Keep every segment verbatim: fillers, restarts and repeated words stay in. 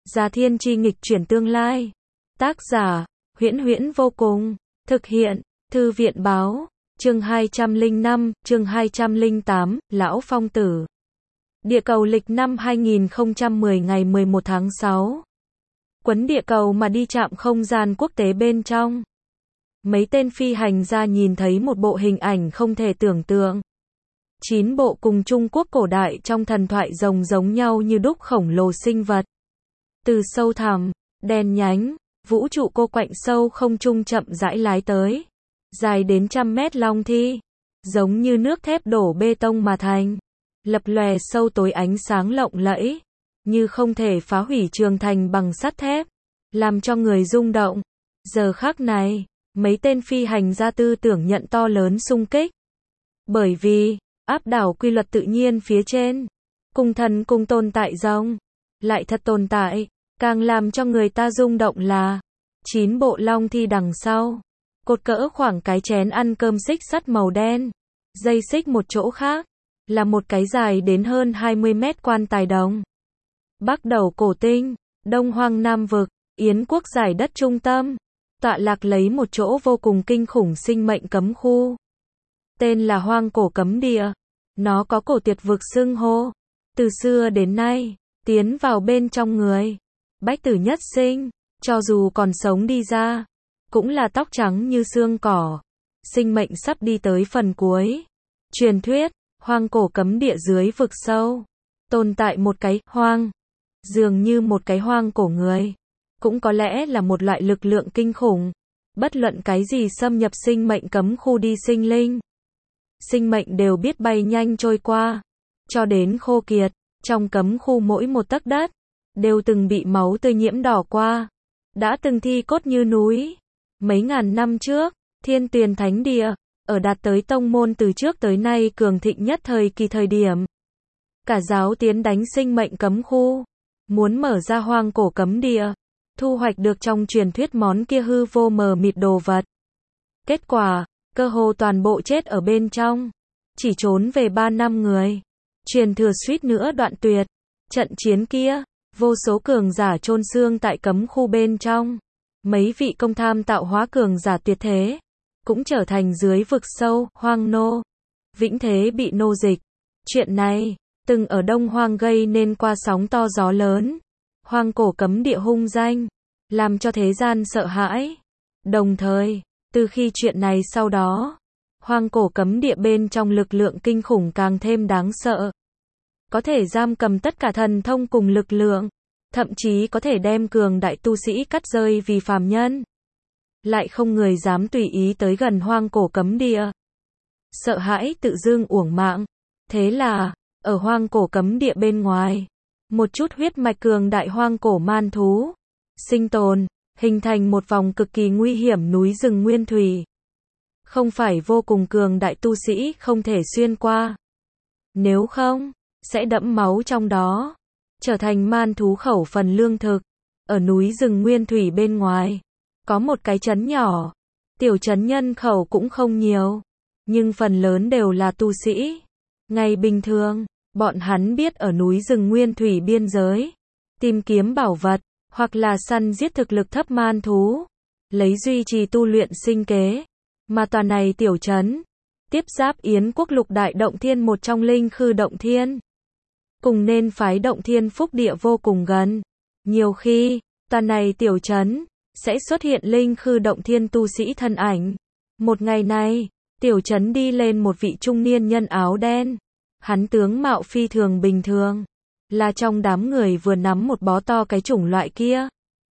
Già Thiên Chi nghịch chuyển tương lai. Tác giả, Huyễn Huyễn vô cùng. Thực hiện, Thư viện báo. Chương hai trăm lẻ năm, chương hai trăm lẻ tám, Lão Phong Tử. Địa cầu lịch năm hai nghìn không trăm mười ngày mười một tháng sáu. Quấn địa cầu mà đi chạm không gian quốc tế bên trong. Mấy tên phi hành gia nhìn thấy một bộ hình ảnh không thể tưởng tượng. Chín bộ cùng Trung Quốc cổ đại trong thần thoại rồng giống nhau như đúc khổng lồ sinh vật. Từ sâu thẳm, đen nhánh, vũ trụ cô quạnh sâu không trung chậm rãi lái tới. Dài đến trăm mét long thi. Giống như nước thép đổ bê tông mà thành. Lập lòe sâu tối ánh sáng lộng lẫy. Như không thể phá hủy trường thành bằng sắt thép. Làm cho người rung động. Giờ khắc này, mấy tên phi hành gia tư tưởng nhận to lớn xung kích. Bởi vì, áp đảo quy luật tự nhiên phía trên. Cùng thần cùng tồn tại rồng. Lại thật tồn tại. Càng làm cho người ta rung động là chín bộ long thi đằng sau. Cột cỡ khoảng cái chén ăn cơm xích sắt màu đen. Dây xích một chỗ khác. Là một cái dài đến hơn hai mươi mét quan tài đồng. Bắc đầu cổ tinh, Đông Hoang Nam Vực, Yến quốc giải đất trung tâm. Tọa lạc lấy một chỗ vô cùng kinh khủng sinh mệnh cấm khu. Tên là Hoang Cổ Cấm Địa. Nó có cổ tuyệt vực xưng hô. Từ xưa đến nay, tiến vào bên trong người. Bách tử nhất sinh, cho dù còn sống đi ra. Cũng là tóc trắng như xương cỏ. Sinh mệnh sắp đi tới phần cuối. Truyền thuyết, Hoang Cổ Cấm Địa dưới vực sâu. Tồn tại một cái hoang. Dường như một cái hoang cổ người. Cũng có lẽ là một loại lực lượng kinh khủng. Bất luận cái gì xâm nhập sinh mệnh cấm khu đi sinh linh. Sinh mệnh đều biết bay nhanh trôi qua. Cho đến khô kiệt. Trong cấm khu mỗi một tấc đất. Đều từng bị máu tươi nhiễm đỏ qua. Đã từng thi cốt như núi. Mấy ngàn năm trước, Thiên Tuyền Thánh Địa. Ở đạt tới tông môn từ trước tới nay cường thịnh nhất thời kỳ thời điểm. Cả giáo tiến đánh sinh mệnh cấm khu. Muốn mở ra hoang cổ cấm địa. Thu hoạch được trong truyền thuyết món kia hư vô mờ mịt đồ vật. Kết quả, cơ hồ toàn bộ chết ở bên trong. Chỉ trốn về ba năm người. Truyền thừa suýt nữa đoạn tuyệt. Trận chiến kia, vô số cường giả chôn xương tại cấm khu bên trong. Mấy vị công tham tạo hóa cường giả tuyệt thế. Cũng trở thành dưới vực sâu, hoang nô. Vĩnh thế bị nô dịch. Chuyện này, từng ở Đông Hoang gây nên qua sóng to gió lớn. Hoang cổ cấm địa hung danh. Làm cho thế gian sợ hãi. Đồng thời, từ khi chuyện này sau đó, hoang cổ cấm địa bên trong lực lượng kinh khủng càng thêm đáng sợ. Có thể giam cầm tất cả thần thông cùng lực lượng. Thậm chí có thể đem cường đại tu sĩ cắt rơi vì phàm nhân. Lại không người dám tùy ý tới gần hoang cổ cấm địa. Sợ hãi tự dưng uổng mạng. Thế là, ở hoang cổ cấm địa bên ngoài, một chút huyết mạch cường đại hoang cổ man thú sinh tồn, hình thành một vòng cực kỳ nguy hiểm núi rừng nguyên thủy. Không phải vô cùng cường đại tu sĩ không thể xuyên qua. Nếu không, sẽ đẫm máu trong đó. Trở thành man thú khẩu phần lương thực. Ở núi rừng nguyên thủy bên ngoài, có một cái trấn nhỏ. Tiểu trấn nhân khẩu cũng không nhiều. Nhưng phần lớn đều là tu sĩ. Ngày bình thường, bọn hắn biết ở núi rừng nguyên thủy biên giới. Tìm kiếm bảo vật, hoặc là săn giết thực lực thấp man thú. Lấy duy trì tu luyện sinh kế. Mà tòa này tiểu trấn, tiếp giáp Yến quốc lục đại động thiên một trong linh khư động thiên. Cùng nên phái động thiên phúc địa vô cùng gần. Nhiều khi, tòa này tiểu trấn, sẽ xuất hiện linh khư động thiên tu sĩ thân ảnh. Một ngày này, tiểu trấn đi lên một vị trung niên nhân áo đen. Hắn tướng mạo phi thường bình thường. Là trong đám người vừa nắm một bó to cái chủng loại kia.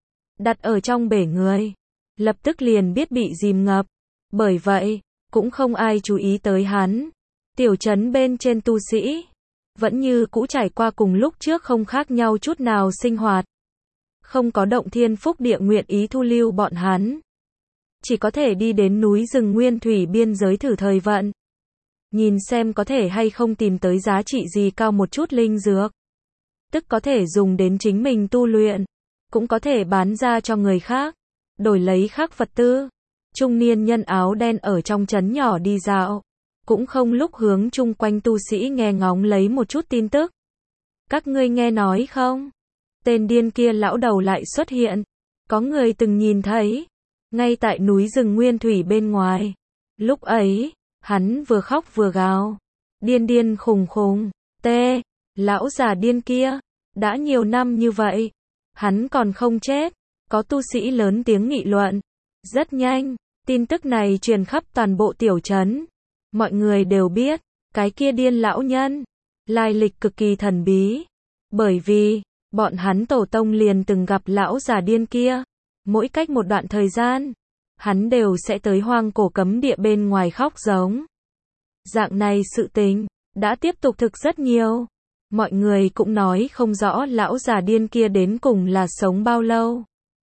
Đặt ở trong bể người. Lập tức liền biết bị dìm ngập. Bởi vậy, cũng không ai chú ý tới hắn. Tiểu trấn bên trên tu sĩ. Vẫn như cũ trải qua cùng lúc trước không khác nhau chút nào sinh hoạt. Không có động thiên phúc địa nguyện ý thu lưu bọn hắn. Chỉ có thể đi đến núi rừng nguyên thủy biên giới thử thời vận. Nhìn xem có thể hay không tìm tới giá trị gì cao một chút linh dược. Tức có thể dùng đến chính mình tu luyện. Cũng có thể bán ra cho người khác. Đổi lấy khác vật tư. Trung niên nhân áo đen ở trong trấn nhỏ đi dạo. Cũng không lúc hướng chung quanh tu sĩ nghe ngóng lấy một chút tin tức. Các ngươi nghe nói không? tên điên kia lão đầu lại xuất hiện. Có người từng nhìn thấy, ngay tại núi rừng nguyên thủy bên ngoài. Lúc ấy, hắn vừa khóc vừa gào, điên điên khùng khùng, tê, lão già điên kia, đã nhiều năm như vậy, hắn còn không chết. Có tu sĩ lớn tiếng nghị luận. Rất nhanh, tin tức này truyền khắp toàn bộ tiểu trấn. Mọi người đều biết, cái kia điên lão nhân, lai lịch cực kỳ thần bí. Bởi vì, bọn hắn tổ tông liền từng gặp lão già điên kia. Mỗi cách một đoạn thời gian, hắn đều sẽ tới hoang cổ cấm địa bên ngoài khóc giống. Dạng này sự tình, đã tiếp tục thực rất nhiều. Mọi người cũng nói không rõ lão già điên kia đến cùng là sống bao lâu.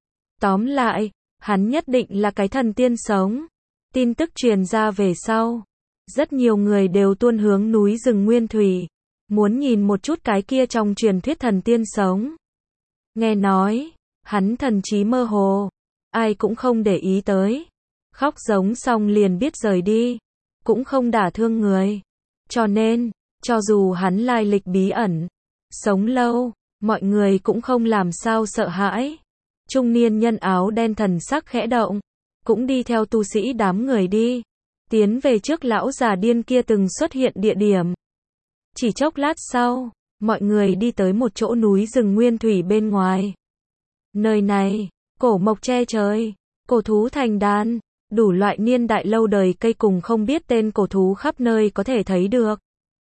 Tóm lại, hắn nhất định là cái thần tiên sống. Tin tức truyền ra về sau, rất nhiều người đều tuôn hướng núi rừng nguyên thủy, muốn nhìn một chút cái kia trong truyền thuyết thần tiên sống. Nghe nói, hắn thần trí mơ hồ, ai cũng không để ý tới. Khóc giống xong liền biết rời đi, cũng không đả thương người. Cho nên, cho dù hắn lai lịch bí ẩn, sống lâu, mọi người cũng không làm sao sợ hãi. Trung niên nhân áo đen thần sắc khẽ động, cũng đi theo tu sĩ đám người đi, tiến về trước lão già điên kia từng xuất hiện địa điểm. Chỉ chốc lát sau, mọi người đi tới một chỗ núi rừng nguyên thủy bên ngoài. Nơi này, cổ mộc che trời, cổ thú thành đàn, đủ loại niên đại lâu đời cây cùng không biết tên cổ thú khắp nơi có thể thấy được.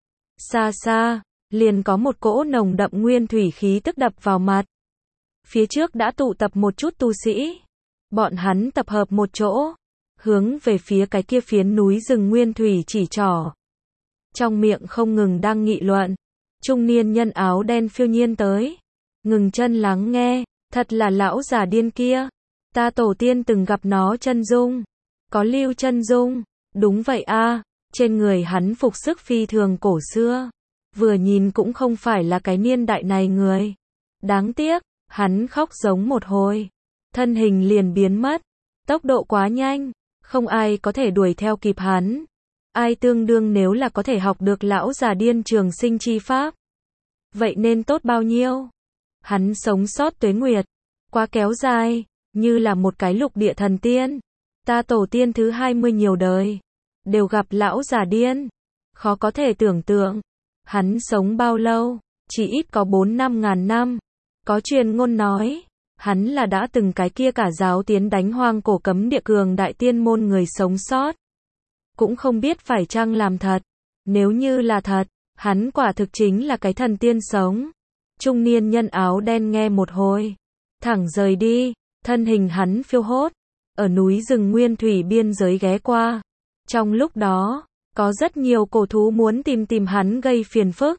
Xa xa, liền có một cỗ nồng đậm nguyên thủy khí tức đập vào mặt. Phía trước đã tụ tập một chút tu sĩ. Bọn hắn tập hợp một chỗ, hướng về phía cái kia phiến núi rừng nguyên thủy chỉ trỏ. Trong miệng không ngừng đang nghị luận. Trung niên nhân áo đen phiêu nhiên tới, ngừng chân lắng nghe. Thật là lão già điên kia, ta tổ tiên từng gặp nó chân dung. Có lưu chân dung, đúng vậy a, trên người hắn phục sức phi thường cổ xưa, vừa nhìn cũng không phải là cái niên đại này người. Đáng tiếc, hắn khóc giống một hồi, thân hình liền biến mất, tốc độ quá nhanh, không ai có thể đuổi theo kịp hắn. Ai tương đương nếu là có thể học được lão già điên trường sinh chi pháp, vậy nên tốt bao nhiêu. Hắn sống sót tuế nguyệt, quá kéo dài, như là một cái lục địa thần tiên. Ta tổ tiên thứ hai mươi nhiều đời, đều gặp lão già điên. Khó có thể tưởng tượng, hắn sống bao lâu, chỉ ít có bốn năm ngàn năm. Có truyền ngôn nói, hắn là đã từng cái kia cả giáo tiến đánh hoang cổ cấm địa cường đại tiên môn người sống sót. Cũng không biết phải chăng làm thật. Nếu như là thật, hắn quả thực chính là cái thần tiên sống. Trung niên nhân áo đen nghe một hồi, thẳng rời đi, thân hình hắn phiêu hốt, ở núi rừng nguyên thủy biên giới ghé qua. Trong lúc đó, có rất nhiều cổ thú muốn tìm tìm hắn gây phiền phức.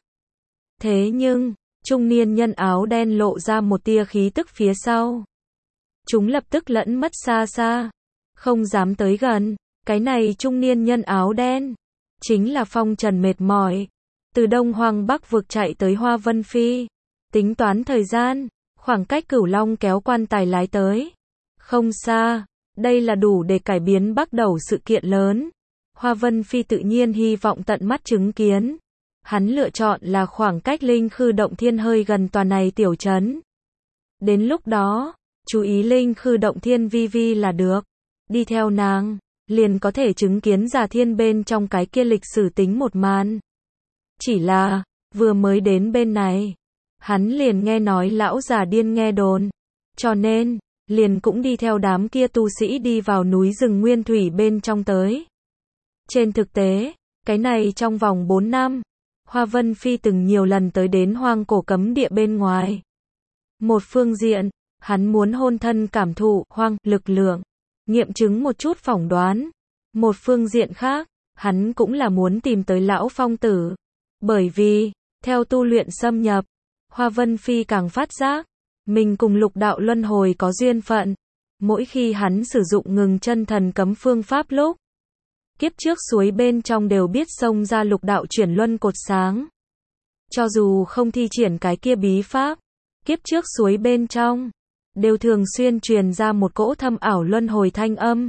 Thế nhưng, trung niên nhân áo đen lộ ra một tia khí tức phía sau. Chúng lập tức lẫn mất xa xa, không dám tới gần. Cái này trung niên nhân áo đen, chính là Phong Trần mệt mỏi, từ Đông Hoang Bắc vực chạy tới Hoa Vân Phi. Tính toán thời gian, khoảng cách Cửu Long kéo quan tài lái tới. Không xa, đây là đủ để cải biến bắt đầu sự kiện lớn. Hoa Vân Phi tự nhiên hy vọng tận mắt chứng kiến. Hắn lựa chọn là khoảng cách Linh Khư Động Thiên hơi gần tòa này tiểu trấn. Đến lúc đó, chú ý Linh Khư Động Thiên vi vi là được. Đi theo nàng, liền có thể chứng kiến Già Thiên bên trong cái kia lịch sử tính một màn. Chỉ là, vừa mới đến bên này, hắn liền nghe nói lão già điên nghe đồn. Cho nên, liền cũng đi theo đám kia tu sĩ đi vào núi rừng nguyên thủy bên trong tới. Trên thực tế, cái này trong vòng bốn năm, Hoa Vân Phi từng nhiều lần tới đến hoang cổ cấm địa bên ngoài. Một phương diện, hắn muốn hôn thân cảm thụ hoang lực lượng, nghiệm chứng một chút phỏng đoán. Một phương diện khác, hắn cũng là muốn tìm tới lão phong tử. Bởi vì, theo tu luyện xâm nhập, Hoa Vân Phi càng phát giác, mình cùng lục đạo luân hồi có duyên phận. Mỗi khi hắn sử dụng ngừng chân thần cấm phương pháp lúc, kiếp trước suối bên trong đều biết xông ra lục đạo chuyển luân cột sáng. Cho dù không thi triển cái kia bí pháp, kiếp trước suối bên trong, đều thường xuyên truyền ra một cỗ thâm ảo luân hồi thanh âm.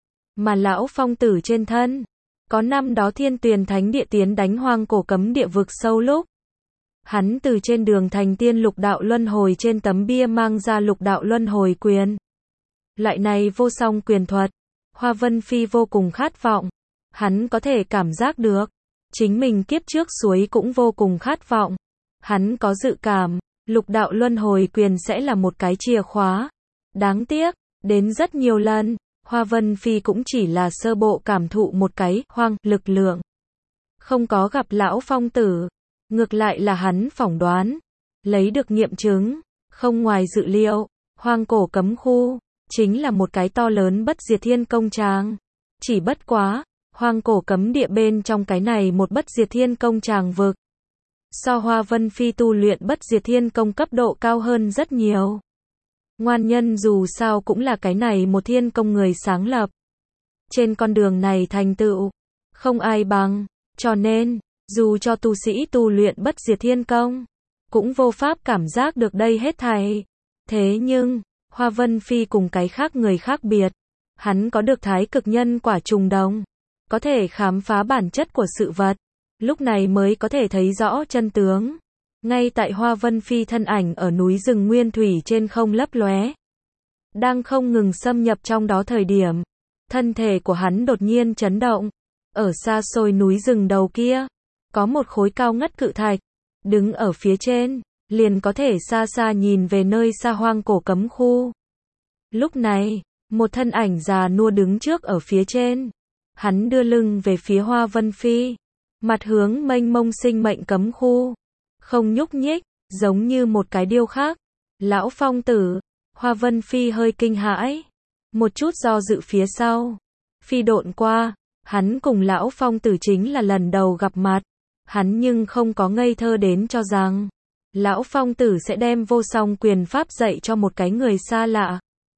Mà lão phong tử trên thân, có năm đó Thiên Tuyền Thánh Địa tiến đánh hoang cổ cấm địa vực sâu lúc, Hắn từ trên đường thành tiên lục đạo luân hồi trên tấm bia mang ra lục đạo luân hồi quyền. Loại này vô song quyền thuật, Hoa Vân Phi vô cùng khát vọng. Hắn có thể cảm giác được, chính mình kiếp trước suối cũng vô cùng khát vọng. Hắn có dự cảm, lục đạo luân hồi quyền sẽ là một cái chìa khóa. Đáng tiếc, đến rất nhiều lần, Hoa Vân Phi cũng chỉ là sơ bộ cảm thụ một cái hoang lực lượng. Không có gặp lão phong tử, ngược lại là hắn phỏng đoán, lấy được nghiệm chứng, không ngoài dự liệu, hoang cổ cấm khu, chính là một cái to lớn bất diệt thiên công tràng. Chỉ bất quá, hoang cổ cấm địa bên trong cái này một bất diệt thiên công tràng vực. So Hoa Vân Phi tu luyện bất diệt thiên công cấp độ cao hơn rất nhiều. Ngoan nhân dù sao cũng là cái này một thiên công người sáng lập. Trên con đường này thành tựu, không ai bằng, cho nên, dù cho tu sĩ tu luyện bất diệt thiên công, cũng vô pháp cảm giác được đây hết thảy. Thế nhưng, Hoa Vân Phi cùng cái khác người khác biệt, hắn có được thái cực nhân quả trùng đồng, có thể khám phá bản chất của sự vật, lúc này mới có thể thấy rõ chân tướng. Ngay tại Hoa Vân Phi thân ảnh ở núi rừng nguyên thủy trên không lấp lóe, đang không ngừng xâm nhập trong đó thời điểm, thân thể của hắn đột nhiên chấn động. Ở xa xôi núi rừng đầu kia, có một khối cao ngất cự thạch, đứng ở phía trên, liền có thể xa xa nhìn về nơi xa hoang cổ cấm khu. Lúc này, một thân ảnh già nua đứng trước ở phía trên, hắn đưa lưng về phía Hoa Vân Phi, mặt hướng mênh mông sinh mệnh cấm khu, không nhúc nhích, giống như một cái điêu khắc. Lão phong tử, Hoa Vân Phi hơi kinh hãi, một chút do dự phía sau, phi độn qua. Hắn cùng lão phong tử chính là lần đầu gặp mặt, hắn nhưng không có ngây thơ đến cho rằng lão phong tử sẽ đem vô song quyền pháp dạy cho một cái người xa lạ.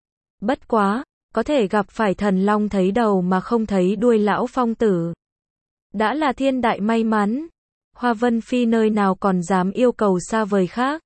Bất quá, có thể gặp phải thần long thấy đầu mà không thấy đuôi lão phong tử, đã là thiên đại may mắn. Hoa Vân Phi nơi nào còn dám yêu cầu xa vời khác.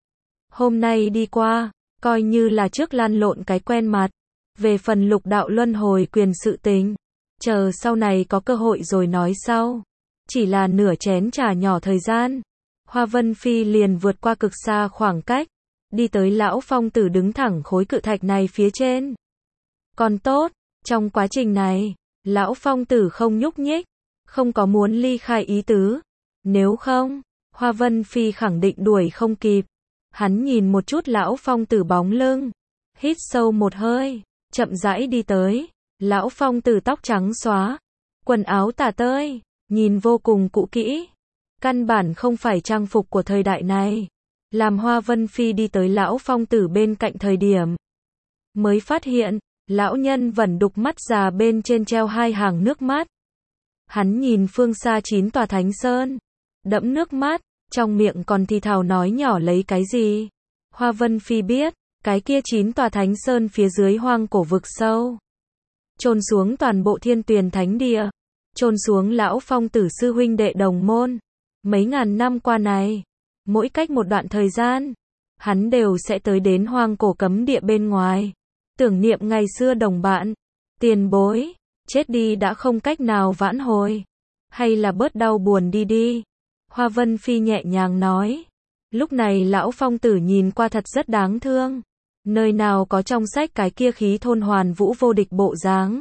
Hôm nay đi qua, coi như là trước lăn lộn cái quen mặt, về phần lục đạo luân hồi quyền sự tình, chờ sau này có cơ hội rồi nói sau. Chỉ là nửa chén trà nhỏ thời gian, Hoa Vân Phi liền vượt qua cực xa khoảng cách, đi tới lão phong tử đứng thẳng khối cự thạch này phía trên. Còn tốt, trong quá trình này, lão phong tử không nhúc nhích, không có muốn ly khai ý tứ. Nếu không, Hoa Vân Phi khẳng định đuổi không kịp. Hắn nhìn một chút lão phong tử bóng lưng, hít sâu một hơi, chậm rãi đi tới. Lão phong tử tóc trắng xóa, quần áo tả tơi, nhìn vô cùng cũ kỹ, căn bản không phải trang phục của thời đại này. Làm Hoa Vân Phi đi tới lão phong tử bên cạnh thời điểm, mới phát hiện, lão nhân vẫn đục mắt già bên trên treo hai hàng nước mắt. Hắn nhìn phương xa chín tòa thánh sơn, đẫm nước mắt, trong miệng còn thì thào nói nhỏ lấy cái gì. Hoa Vân Phi biết, cái kia chín tòa thánh sơn phía dưới hoang cổ vực sâu, chôn xuống toàn bộ Thiên Tuyền Thánh Địa, chôn xuống lão phong tử sư huynh đệ đồng môn. Mấy ngàn năm qua này, mỗi cách một đoạn thời gian, hắn đều sẽ tới đến hoang cổ cấm địa bên ngoài, tưởng niệm ngày xưa đồng bạn, tiền bối, chết đi đã không cách nào vãn hồi, hay là bớt đau buồn đi đi. Hoa Vân Phi nhẹ nhàng nói. Lúc này lão phong tử nhìn qua thật rất đáng thương, nơi nào có trong sách cái kia khí thôn hoàn vũ vô địch bộ dáng.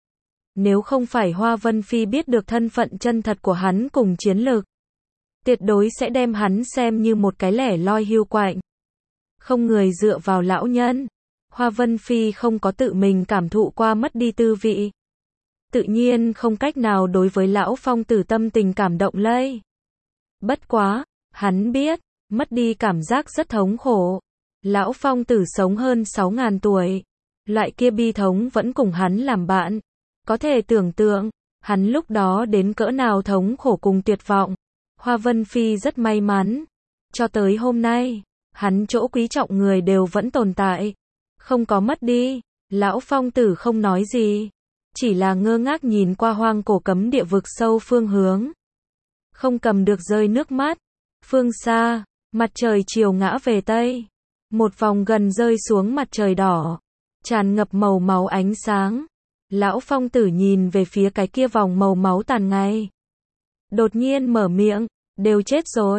Nếu không phải Hoa Vân Phi biết được thân phận chân thật của hắn cùng chiến lược, tuyệt đối sẽ đem hắn xem như một cái lẻ loi hiu quạnh. Không người dựa vào lão nhân, Hoa Vân Phi không có tự mình cảm thụ qua mất đi tư vị, tự nhiên không cách nào đối với lão phong tử tâm tình cảm động lây. Bất quá, hắn biết, mất đi cảm giác rất thống khổ. Lão phong tử sống hơn sáu ngàn tuổi, loại kia bi thống vẫn cùng hắn làm bạn. Có thể tưởng tượng, hắn lúc đó đến cỡ nào thống khổ cùng tuyệt vọng. Hoa Vân Phi rất may mắn. Cho tới hôm nay, hắn chỗ quý trọng người đều vẫn tồn tại, không có mất đi. Lão phong tử không nói gì, chỉ là ngơ ngác nhìn qua hoang cổ cấm địa vực sâu phương hướng, không cầm được rơi nước mắt. Phương xa, mặt trời chiều ngã về tây, một vòng gần rơi xuống mặt trời đỏ, tràn ngập màu máu ánh sáng. Lão phong tử nhìn về phía cái kia vòng màu máu tàn ngày, đột nhiên mở miệng, đều chết rồi.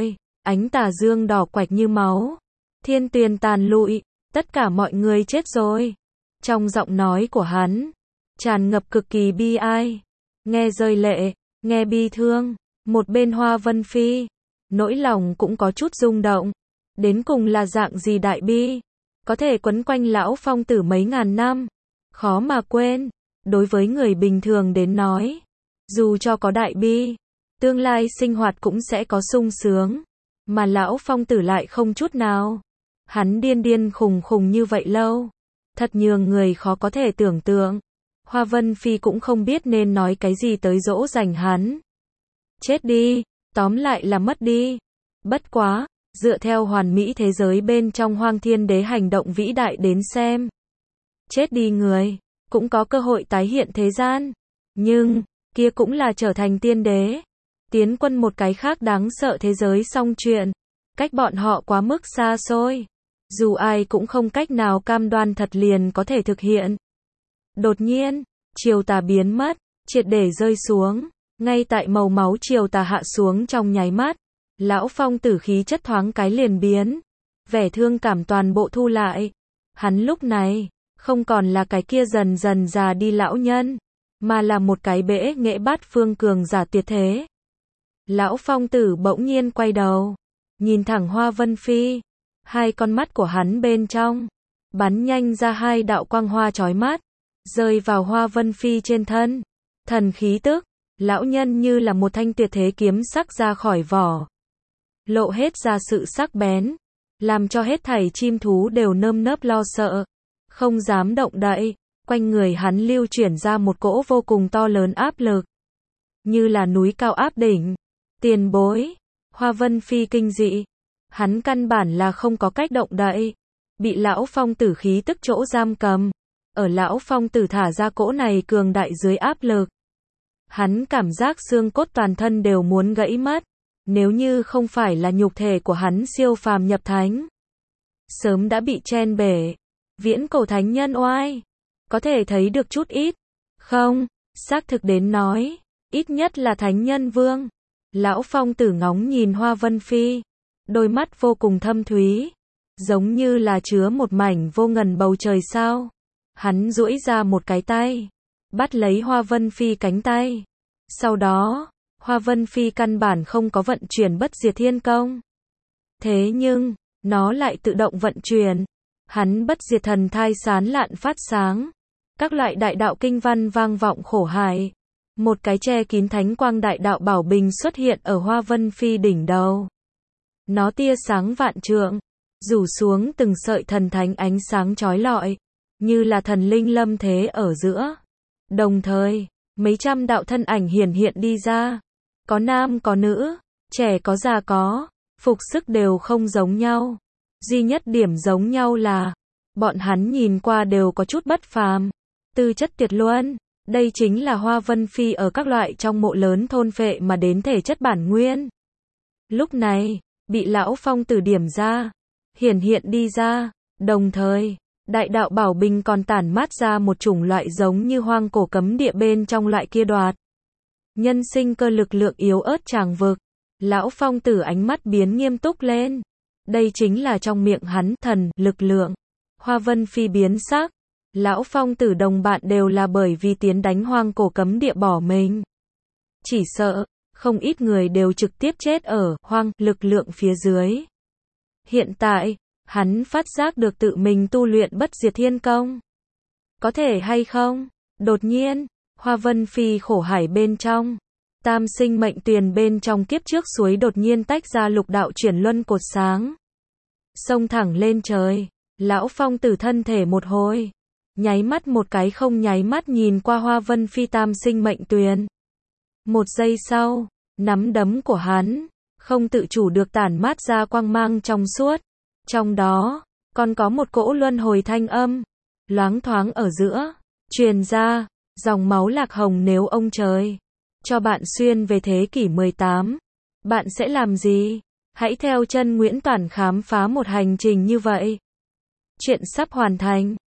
ánh tà dương đỏ quạch như máu. Thiên tuyền tàn lụi, tất cả mọi người chết rồi. Trong giọng nói của hắn, tràn ngập cực kỳ bi ai. Nghe rơi lệ, nghe bi thương. Một bên Hoa Vân Phi, nỗi lòng cũng có chút rung động. Đến cùng là dạng gì đại bi, có thể quấn quanh lão phong tử mấy ngàn năm. Khó mà quên, đối với người bình thường đến nói. Dù cho có đại bi, tương lai sinh hoạt cũng sẽ có sung sướng. Mà lão phong tử lại không chút nào. Hắn điên điên khùng khùng như vậy lâu. Thật nhường người khó có thể tưởng tượng. Hoa Vân Phi cũng không biết nên nói cái gì tới dỗ dành hắn. Chết đi, tóm lại là mất đi. Bất quá, dựa theo hoàn mỹ thế giới bên trong Hoang Thiên Đế hành động vĩ đại đến xem. Chết đi người, cũng có cơ hội tái hiện thế gian. Nhưng, kia cũng là trở thành tiên đế. Tiến quân một cái khác đáng sợ thế giới xong chuyện. Cách bọn họ quá mức xa xôi. Dù ai cũng không cách nào cam đoan thật liền có thể thực hiện. Đột nhiên, chiều tà biến mất, triệt để rơi xuống. Ngay tại màu máu chiều tà hạ xuống trong nháy mắt. Lão phong tử khí chất thoáng cái liền biến. Vẻ thương cảm toàn bộ thu lại. Hắn lúc này, không còn là cái kia dần dần già đi lão nhân. Mà là một cái bẽ nghệ bát phương cường giả tuyệt thế. Lão phong tử bỗng nhiên quay đầu. Nhìn thẳng Hoa Vân Phi. Hai con mắt của hắn bên trong. Bắn nhanh ra hai đạo quang hoa chói mắt. Rơi vào Hoa Vân Phi trên thân. Thần khí tức. Lão nhân như là một thanh tuyệt thế kiếm sắc ra khỏi vỏ. Lộ hết ra sự sắc bén. Làm cho hết thảy chim thú đều nơm nớp lo sợ. Không dám động đậy. Quanh người hắn lưu chuyển ra một cỗ vô cùng to lớn áp lực. Như là núi cao áp đỉnh. Tiền bối. Hoa Vân Phi kinh dị. Hắn căn bản là không có cách động đậy. Bị lão phong tử khí tức chỗ giam cầm. Ở lão phong tử thả ra cỗ này cường đại dưới áp lực. Hắn cảm giác xương cốt toàn thân đều muốn gãy mất. Nếu như không phải là nhục thể của hắn siêu phàm nhập thánh. Sớm đã bị chen bể. Viễn cổ thánh nhân oai. Có thể thấy được chút ít. Không, xác thực đến nói. Ít nhất là thánh nhân vương. Lão phong tử ngóng nhìn Hoa Vân Phi. Đôi mắt vô cùng thâm thúy. Giống như là chứa một mảnh vô ngần bầu trời sao. Hắn duỗi ra một cái tay. Bắt lấy Hoa Vân Phi cánh tay. Sau đó, Hoa Vân Phi căn bản không có vận chuyển bất diệt thiên công. Thế nhưng, nó lại tự động vận chuyển. Hắn bất diệt thần thai sán lạn phát sáng. Các loại đại đạo kinh văn vang vọng khổ hải. Một cái che kín thánh quang đại đạo bảo bình xuất hiện ở Hoa Vân Phi đỉnh đầu. Nó tia sáng vạn trượng, rủ xuống từng sợi thần thánh ánh sáng chói lọi, như là thần linh lâm thế ở giữa. Đồng thời, mấy trăm đạo thân ảnh hiển hiện đi ra. Có nam có nữ, trẻ có già có, phục sức đều không giống nhau. Duy nhất điểm giống nhau là, bọn hắn nhìn qua đều có chút bất phàm. Tư chất tuyệt luân, đây chính là Hoa Vân Phi ở các loại trong mộ lớn thôn phệ mà đến thể chất bản nguyên. Lúc này, bị lão phong tử điểm ra, hiển hiện đi ra, đồng thời, đại đạo bảo bình còn tản mát ra một chủng loại giống như hoang cổ cấm địa bên trong loại kia đoạt. Nhân sinh cơ lực lượng yếu ớt tràng vực, lão phong tử ánh mắt biến nghiêm túc lên. Đây chính là trong miệng hắn thần lực lượng. Hoa Vân Phi biến sắc. Lão phong tử đồng bạn đều là bởi vì tiến đánh hoang cổ cấm địa bỏ mình. Chỉ sợ, không ít người đều trực tiếp chết ở hoang lực lượng phía dưới. Hiện tại, hắn phát giác được tự mình tu luyện bất diệt thiên công. Có thể hay không? Đột nhiên, Hoa Vân Phi khổ hải bên trong. Tam sinh mệnh tuyền bên trong kiếp trước suối đột nhiên tách ra lục đạo chuyển luân cột sáng. Xông thẳng lên trời. Lão phong tử thân thể một hồi. Nháy mắt một cái không nháy mắt nhìn qua Hoa Vân Phi tam sinh mệnh tuyền. Một giây sau, nắm đấm của hắn, không tự chủ được tản mát ra quang mang trong suốt. Trong đó, còn có một cỗ luân hồi thanh âm. Loáng thoáng ở giữa, truyền ra, dòng máu lạc hồng nếu ông trời cho bạn xuyên về thế kỷ mười tám. Bạn sẽ làm gì? Hãy theo chân Nguyễn Toản khám phá một hành trình như vậy. Chuyện sắp hoàn thành.